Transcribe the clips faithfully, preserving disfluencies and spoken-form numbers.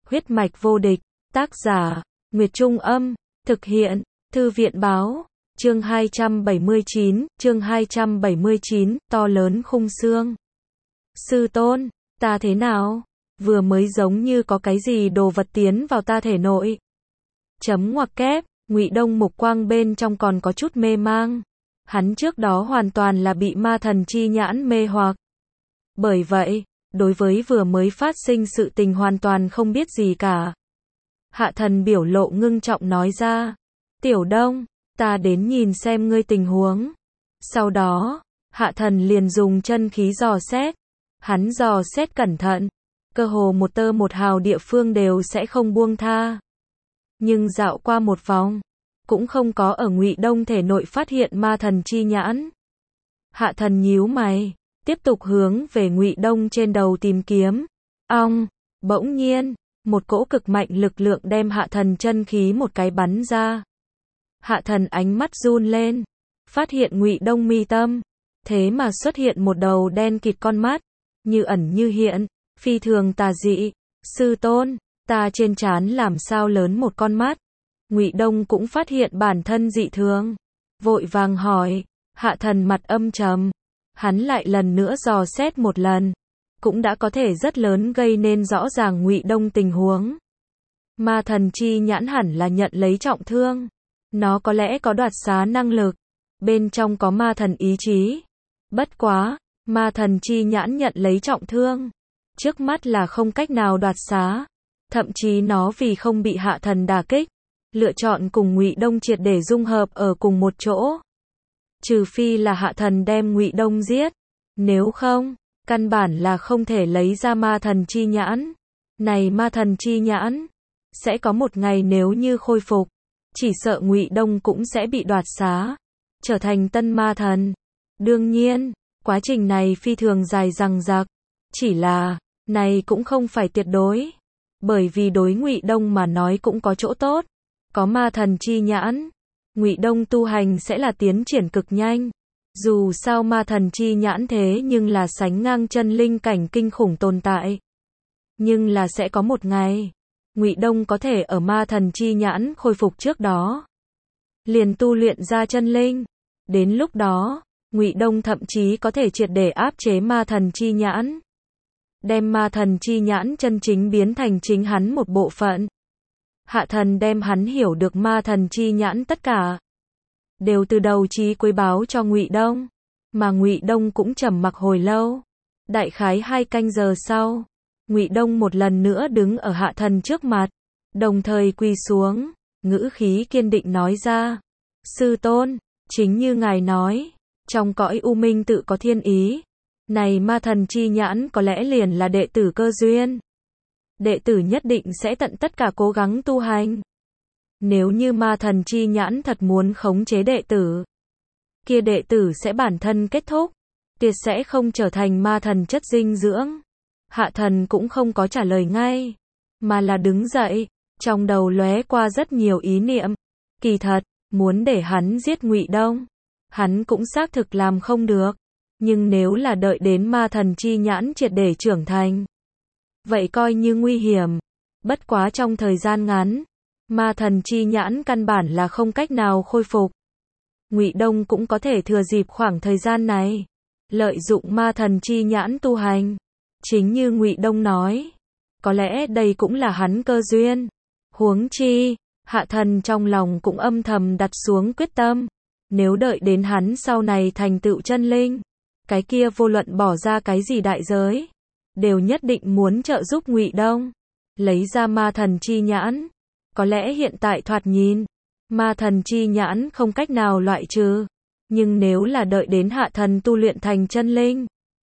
Huyết mạch vô địch, tác giả, Nguyệt Trung Âm, thực hiện, Thư viện báo, chương hai trăm bảy mươi chín, chương hai trăm bảy mươi chín, to lớn khung xương. Sư tôn, ta thế nào? Vừa mới giống như có cái gì đồ vật tiến vào ta thể nội. Chấm ngoặc kép, Ngụy Đông mục quang bên trong còn có chút mê mang. Hắn trước đó hoàn toàn là bị ma thần chi nhãn mê hoặc. Bởi vậy, đối với vừa mới phát sinh sự tình hoàn toàn không biết gì cả. Hạ thần biểu lộ ngưng trọng nói ra, Tiểu Đông, ta đến nhìn xem ngươi tình huống. Sau đó, hạ thần liền dùng chân khí dò xét. Hắn dò xét cẩn thận, cơ hồ một tơ một hào địa phương đều sẽ không buông tha. Nhưng dạo qua một vòng, cũng không có ở Ngụy Đông thể nội phát hiện ma thần chi nhãn. Hạ thần nhíu mày, tiếp tục hướng về Ngụy Đông trên đầu tìm kiếm. Ong, bỗng nhiên, một cỗ cực mạnh lực lượng đem hạ thần chân khí một cái bắn ra. Hạ thần ánh mắt run lên, phát hiện Ngụy Đông mi tâm, thế mà xuất hiện một đầu đen kịt con mắt, như ẩn như hiện, phi thường tà dị. Sư tôn, ta trên trán làm sao lớn một con mắt? Ngụy Đông cũng phát hiện bản thân dị thường, vội vàng hỏi. Hạ thần mặt âm trầm, hắn lại lần nữa dò xét một lần, cũng đã có thể rất lớn gây nên rõ ràng Ngụy Đông tình huống. Ma thần chi nhãn hẳn là nhận lấy trọng thương, nó có lẽ có đoạt xá năng lực, bên trong có ma thần ý chí. Bất quá, ma thần chi nhãn nhận lấy trọng thương, trước mắt là không cách nào đoạt xá, thậm chí nó vì không bị hạ thần đả kích, lựa chọn cùng Ngụy Đông triệt để dung hợp ở cùng một chỗ. Trừ phi là hạ thần đem Ngụy Đông giết, nếu không, căn bản là không thể lấy ra ma thần chi nhãn. Này ma thần chi nhãn, sẽ có một ngày nếu như khôi phục, chỉ sợ Ngụy Đông cũng sẽ bị đoạt xá, trở thành tân ma thần. Đương nhiên, quá trình này phi thường dài dằng dặc, chỉ là, này cũng không phải tuyệt đối, bởi vì đối Ngụy Đông mà nói cũng có chỗ tốt, có ma thần chi nhãn, Ngụy Đông tu hành sẽ là tiến triển cực nhanh. Dù sao ma thần chi nhãn thế nhưng là sánh ngang chân linh cảnh kinh khủng tồn tại. Nhưng là sẽ có một ngày, Ngụy Đông có thể ở ma thần chi nhãn khôi phục trước đó, liền tu luyện ra chân linh. Đến lúc đó, Ngụy Đông thậm chí có thể triệt để áp chế ma thần chi nhãn, đem ma thần chi nhãn chân chính biến thành chính hắn một bộ phận. Hạ thần đem hắn hiểu được ma thần chi nhãn tất cả, đều từ đầu chí cuối báo cho Ngụy Đông, mà Ngụy Đông cũng trầm mặc hồi lâu. Đại khái hai canh giờ sau, Ngụy Đông một lần nữa đứng ở hạ thần trước mặt, đồng thời quỳ xuống, ngữ khí kiên định nói ra, sư tôn, chính như ngài nói, trong cõi u minh tự có thiên ý, này ma thần chi nhãn có lẽ liền là đệ tử cơ duyên. Đệ tử nhất định sẽ tận tất cả cố gắng tu hành. Nếu như ma thần chi nhãn thật muốn khống chế đệ tử, kia đệ tử sẽ bản thân kết thúc, tuyệt sẽ không trở thành ma thần chất dinh dưỡng. Hạ thần cũng không có trả lời ngay, mà là đứng dậy, trong đầu lóe qua rất nhiều ý niệm. Kỳ thật, muốn để hắn giết Ngụy Đông, hắn cũng xác thực làm không được, nhưng nếu là đợi đến ma thần chi nhãn triệt để trưởng thành, vậy coi như nguy hiểm. Bất quá trong thời gian ngắn, ma thần chi nhãn căn bản là không cách nào khôi phục. Ngụy Đông cũng có thể thừa dịp khoảng thời gian này, lợi dụng ma thần chi nhãn tu hành. Chính như Ngụy Đông nói, có lẽ đây cũng là hắn cơ duyên. Huống chi, hạ thần trong lòng cũng âm thầm đặt xuống quyết tâm, nếu đợi đến hắn sau này thành tựu chân linh, cái kia vô luận bỏ ra cái gì đại giới, đều nhất định muốn trợ giúp Ngụy Đông lấy ra ma thần chi nhãn. Có lẽ hiện tại thoạt nhìn, ma thần chi nhãn không cách nào loại trừ, nhưng nếu là đợi đến hạ thần tu luyện thành chân linh,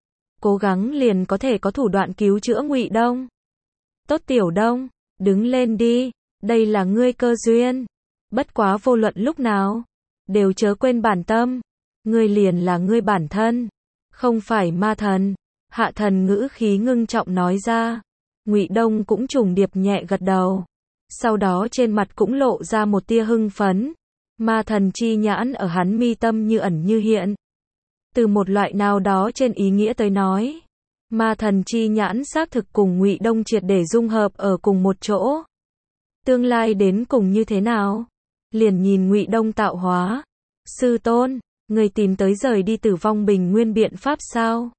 cố gắng liền có thể có thủ đoạn cứu chữa Ngụy Đông. Tốt Tiểu Đông, đứng lên đi, đây là ngươi cơ duyên. Bất quá vô luận lúc nào, đều chớ quên bản tâm, ngươi liền là ngươi bản thân, không phải ma thần. Hạ thần ngữ khí ngưng trọng nói ra. Ngụy Đông cũng trùng điệp nhẹ gật đầu, sau đó trên mặt cũng lộ ra một tia hưng phấn. Ma thần chi nhãn ở hắn mi tâm như ẩn như hiện. Từ một loại nào đó trên ý nghĩa tới nói, Ma thần chi nhãn xác thực cùng Ngụy Đông triệt để dung hợp ở cùng một chỗ. Tương lai đến cùng như thế nào? Liền nhìn Ngụy Đông tạo hóa. Sư tôn, người tìm tới rời đi Tử Vong Bình Nguyên biện pháp sao?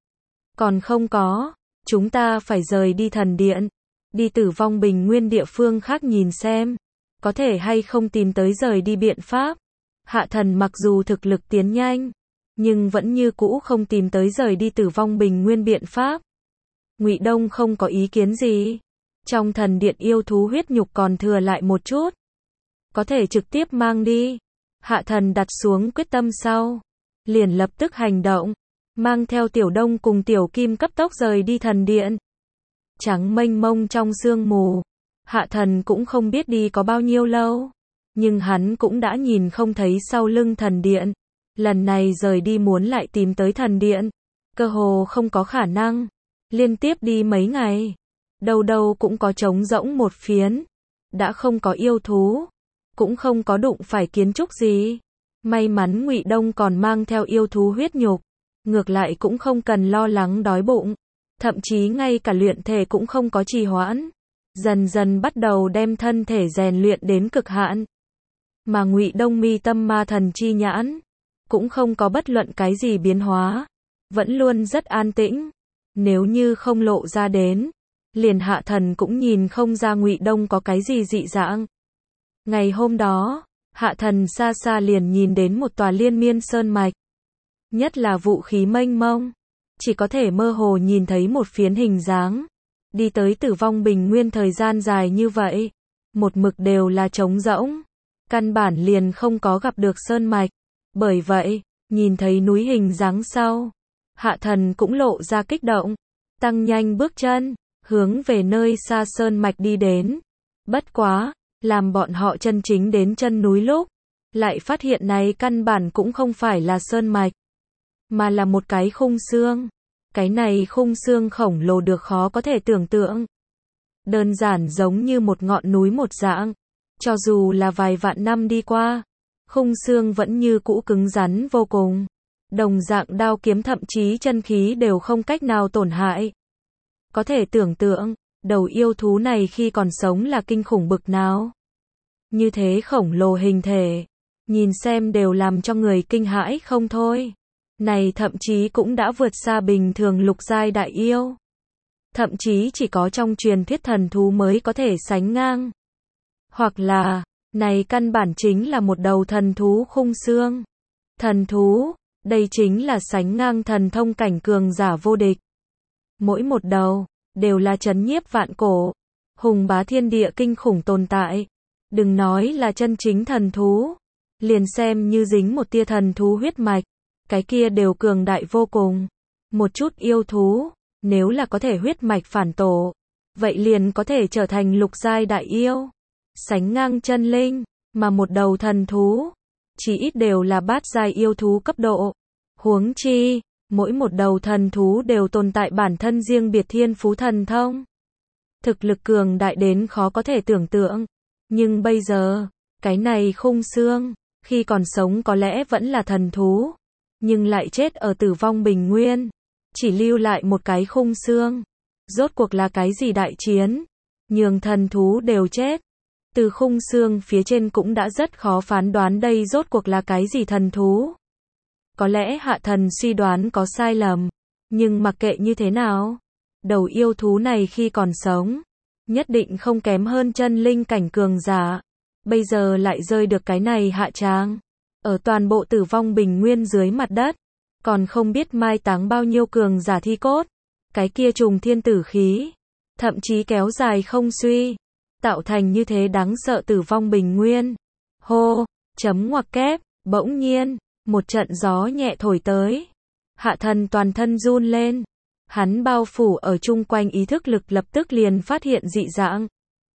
Còn không có, chúng ta phải rời đi thần điện, đi Tử Vong Bình Nguyên địa phương khác nhìn xem, có thể hay không tìm tới rời đi biện pháp. Hạ thần mặc dù thực lực tiến nhanh, nhưng vẫn như cũ không tìm tới rời đi Tử Vong Bình Nguyên biện pháp. Ngụy Đông không có ý kiến gì. Trong thần điện yêu thú huyết nhục còn thừa lại một chút, có thể trực tiếp mang đi. Hạ thần đặt xuống quyết tâm sau, liền lập tức hành động, mang theo Tiểu Đông cùng Tiểu Kim cấp tốc rời đi thần điện. Trắng mênh mông trong sương mù, Hạ thần cũng không biết đi có bao nhiêu lâu, nhưng hắn cũng đã nhìn không thấy sau lưng thần điện. Lần này rời đi muốn lại tìm tới thần điện, cơ hồ không có khả năng. Liên tiếp đi mấy ngày, đâu đâu cũng có trống rỗng một phiến, đã không có yêu thú, cũng không có đụng phải kiến trúc gì. May mắn Ngụy Đông còn mang theo yêu thú huyết nhục, ngược lại cũng không cần lo lắng đói bụng, thậm chí ngay cả luyện thể cũng không có trì hoãn, dần dần bắt đầu đem thân thể rèn luyện đến cực hạn. Mà Ngụy Đông mi tâm ma thần chi nhãn cũng không có bất luận cái gì biến hóa, vẫn luôn rất an tĩnh. Nếu như không lộ ra đến, liền Hạ thần cũng nhìn không ra Ngụy Đông có cái gì dị dạng. Ngày hôm đó, Hạ thần xa xa liền nhìn đến một tòa liên miên sơn mạch, nhất là vũ khí mênh mông, chỉ có thể mơ hồ nhìn thấy một phiến hình dáng. Đi tới Tử Vong Bình Nguyên thời gian dài như vậy, một mực đều là trống rỗng, căn bản liền không có gặp được sơn mạch. Bởi vậy, nhìn thấy núi hình dáng sau, Hạ thần cũng lộ ra kích động, tăng nhanh bước chân, hướng về nơi xa sơn mạch đi đến. Bất quá, làm bọn họ chân chính đến chân núi lúc, lại phát hiện này căn bản cũng không phải là sơn mạch, mà là một cái khung xương. Cái này khung xương khổng lồ được khó có thể tưởng tượng. Đơn giản giống như một ngọn núi một dạng. Cho dù là vài vạn năm đi qua, khung xương vẫn như cũ cứng rắn vô cùng. Đồng dạng đao kiếm thậm chí chân khí đều không cách nào tổn hại. Có thể tưởng tượng, đầu yêu thú này khi còn sống là kinh khủng bực nào. Như thế khổng lồ hình thể, nhìn xem đều làm cho người kinh hãi không thôi. Này thậm chí cũng đã vượt xa bình thường lục giai đại yêu. Thậm chí chỉ có trong truyền thuyết thần thú mới có thể sánh ngang. Hoặc là, này căn bản chính là một đầu thần thú khung xương. Thần thú, đây chính là sánh ngang thần thông cảnh cường giả vô địch. Mỗi một đầu, đều là trấn nhiếp vạn cổ, hùng bá thiên địa kinh khủng tồn tại. Đừng nói là chân chính thần thú, liền xem như dính một tia thần thú huyết mạch, cái kia đều cường đại vô cùng. Một chút yêu thú, nếu là có thể huyết mạch phản tổ, vậy liền có thể trở thành lục giai đại yêu, sánh ngang chân linh, mà một đầu thần thú, chỉ ít đều là bát giai yêu thú cấp độ. Huống chi, mỗi một đầu thần thú đều tồn tại bản thân riêng biệt thiên phú thần thông. Thực lực cường đại đến khó có thể tưởng tượng. Nhưng bây giờ, cái này khung xương, khi còn sống có lẽ vẫn là thần thú, nhưng lại chết ở Tử Vong Bình Nguyên, chỉ lưu lại một cái khung xương. Rốt cuộc là cái gì đại chiến, nhường thần thú đều chết. Từ khung xương phía trên cũng đã rất khó phán đoán đây rốt cuộc là cái gì thần thú. Có lẽ Hạ thần suy đoán có sai lầm, nhưng mặc kệ như thế nào, đầu yêu thú này khi còn sống, nhất định không kém hơn chân linh cảnh cường giả. Bây giờ lại rơi được cái này hạ tràng, ở toàn bộ Tử Vong Bình Nguyên dưới mặt đất, còn không biết mai táng bao nhiêu cường giả thi cốt. Cái kia trùng thiên tử khí, thậm chí kéo dài không suy, tạo thành như thế đáng sợ Tử Vong Bình Nguyên. Hô, chấm ngoặc kép, bỗng nhiên, một trận gió nhẹ thổi tới. Hạ thần toàn thân run lên. Hắn bao phủ ở chung quanh ý thức lực lập tức liền phát hiện dị dạng.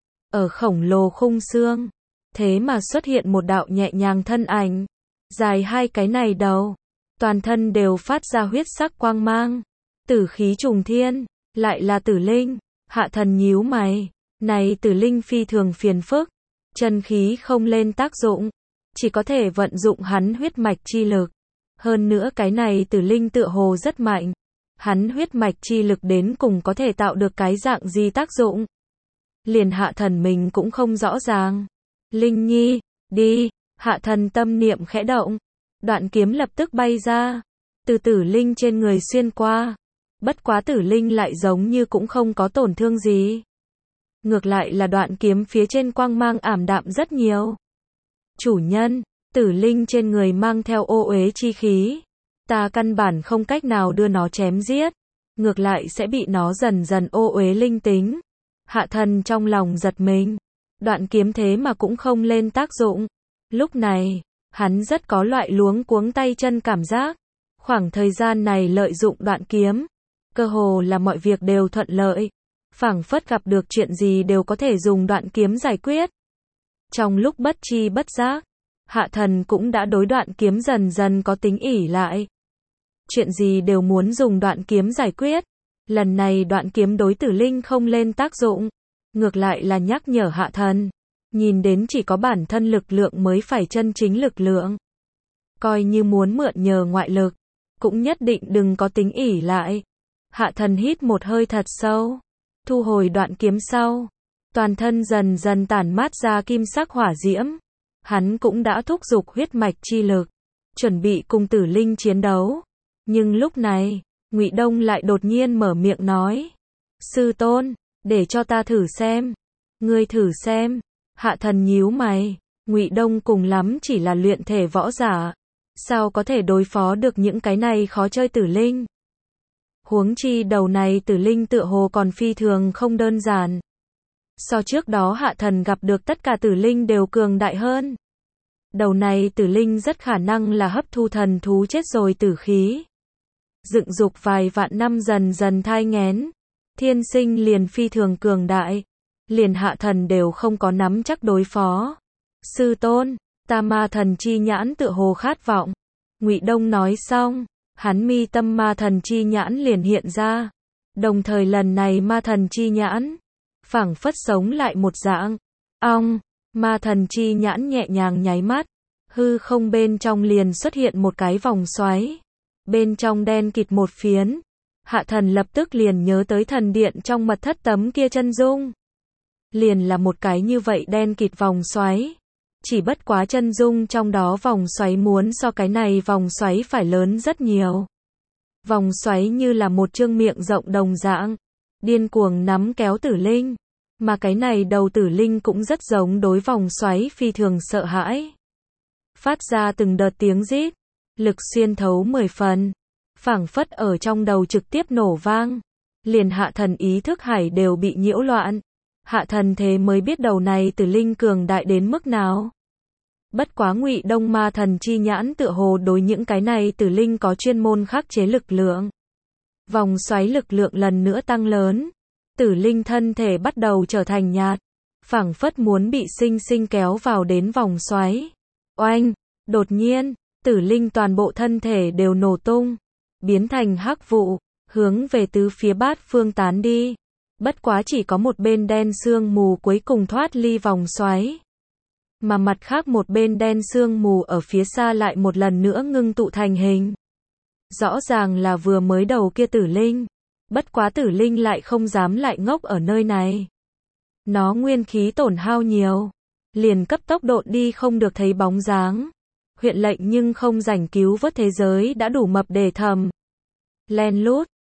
Ở khổng lồ khung xương, thế mà xuất hiện một đạo nhẹ nhàng thân ảnh, dài hai cái này đầu, toàn thân đều phát ra huyết sắc quang mang. Tử khí trùng thiên, lại là tử linh. Hạ thần nhíu mày, này tử linh phi thường phiền phức, chân khí không lên tác dụng, chỉ có thể vận dụng hắn huyết mạch chi lực. Hơn nữa cái này tử linh tựa hồ rất mạnh, hắn huyết mạch chi lực đến cùng có thể tạo được cái dạng gì tác dụng. Liền Hạ Thần mình cũng không rõ ràng. Linh Nhi, đi, Hạ Thần tâm niệm khẽ động. Đoạn kiếm lập tức bay ra, từ Tử Linh trên người xuyên qua. Bất quá Tử Linh lại giống như cũng không có tổn thương gì. Ngược lại là đoạn kiếm phía trên quang mang ảm đạm rất nhiều. Chủ nhân, Tử Linh trên người mang theo ô uế chi khí. Ta căn bản không cách nào đưa nó chém giết. Ngược lại sẽ bị nó dần dần ô uế linh tính. Hạ Thần trong lòng giật mình. Đoạn kiếm thế mà cũng không lên tác dụng. Lúc này, hắn rất có loại luống cuống tay chân cảm giác. Khoảng thời gian này lợi dụng đoạn kiếm, cơ hồ là mọi việc đều thuận lợi. Phảng phất gặp được chuyện gì đều có thể dùng đoạn kiếm giải quyết. Trong lúc bất chi bất giác, Hạ Thần cũng đã đối đoạn kiếm dần dần có tính ỷ lại. Chuyện gì đều muốn dùng đoạn kiếm giải quyết. Lần này đoạn kiếm đối Tử Linh không lên tác dụng. Ngược lại là nhắc nhở Hạ Thần. Nhìn đến chỉ có bản thân lực lượng mới phải chân chính lực lượng. Coi như muốn mượn nhờ ngoại lực, cũng nhất định đừng có tính ỷ lại. Hạ Thần hít một hơi thật sâu, thu hồi đoạn kiếm sau. Toàn thân dần dần tản mát ra kim sắc hỏa diễm. Hắn cũng đã thúc giục huyết mạch chi lực, chuẩn bị cùng Tử Linh chiến đấu. Nhưng lúc này, Ngụy Đông lại đột nhiên mở miệng nói. Sư tôn, để cho ta thử xem. Ngươi thử xem. Hạ Thần nhíu mày. Ngụy Đông cùng lắm chỉ là luyện thể võ giả. Sao có thể đối phó được những cái này khó chơi Tử Linh? Huống chi đầu này Tử Linh tựa hồ còn phi thường không đơn giản. So trước đó Hạ Thần gặp được tất cả Tử Linh đều cường đại hơn. Đầu này Tử Linh rất khả năng là hấp thu thần thú chết rồi tử khí. Dựng dục vài vạn năm dần dần thai nghén. Thiên sinh liền phi thường cường đại. Liền Hạ Thần đều không có nắm chắc đối phó. Sư tôn, ta ma thần chi nhãn tựa hồ khát vọng. Ngụy Đông nói xong, hắn mi tâm ma thần chi nhãn liền hiện ra. Đồng thời lần này ma thần chi nhãn, phảng phất sống lại một dạng. Ong, ma thần chi nhãn nhẹ nhàng nháy mắt. Hư không bên trong liền xuất hiện một cái vòng xoáy. Bên trong đen kịt một phiến. Hạ Thần lập tức liền nhớ tới thần điện trong mật thất tấm kia chân dung. Liền là một cái như vậy đen kịt vòng xoáy. Chỉ bất quá chân dung trong đó vòng xoáy muốn so cái này vòng xoáy phải lớn rất nhiều. Vòng xoáy như là một chương miệng rộng đồng dạng, điên cuồng nắm kéo Tử Linh. Mà cái này đầu Tử Linh cũng rất giống đối vòng xoáy phi thường sợ hãi. Phát ra từng đợt tiếng rít, lực xuyên thấu mười phần. Phảng phất ở trong đầu trực tiếp nổ vang. Liền Hạ Thần ý thức hải đều bị nhiễu loạn. Hạ Thần thế mới biết đầu này Tử Linh cường đại đến mức nào. Bất quá Ngụy Đông ma thần chi nhãn tựa hồ đối những cái này Tử Linh có chuyên môn khắc chế lực lượng. Vòng xoáy lực lượng lần nữa tăng lớn. Tử Linh thân thể bắt đầu trở thành nhạt. Phảng phất muốn bị sinh sinh kéo vào đến vòng xoáy. Oanh! Đột nhiên, Tử Linh toàn bộ thân thể đều nổ tung. Biến thành hắc vụ, hướng về tứ phía bát phương tán đi. Bất quá chỉ có một bên đen sương mù cuối cùng thoát ly vòng xoáy. Mà mặt khác một bên đen sương mù ở phía xa lại một lần nữa ngưng tụ thành hình. Rõ ràng là vừa mới đầu kia Tử Linh. Bất quá Tử Linh lại không dám lại ngốc ở nơi này. Nó nguyên khí tổn hao nhiều. Liền cấp tốc độn đi không được thấy bóng dáng. Huyện lệnh nhưng không rảnh cứu vớt thế giới đã đủ mập để thầm. Len lút,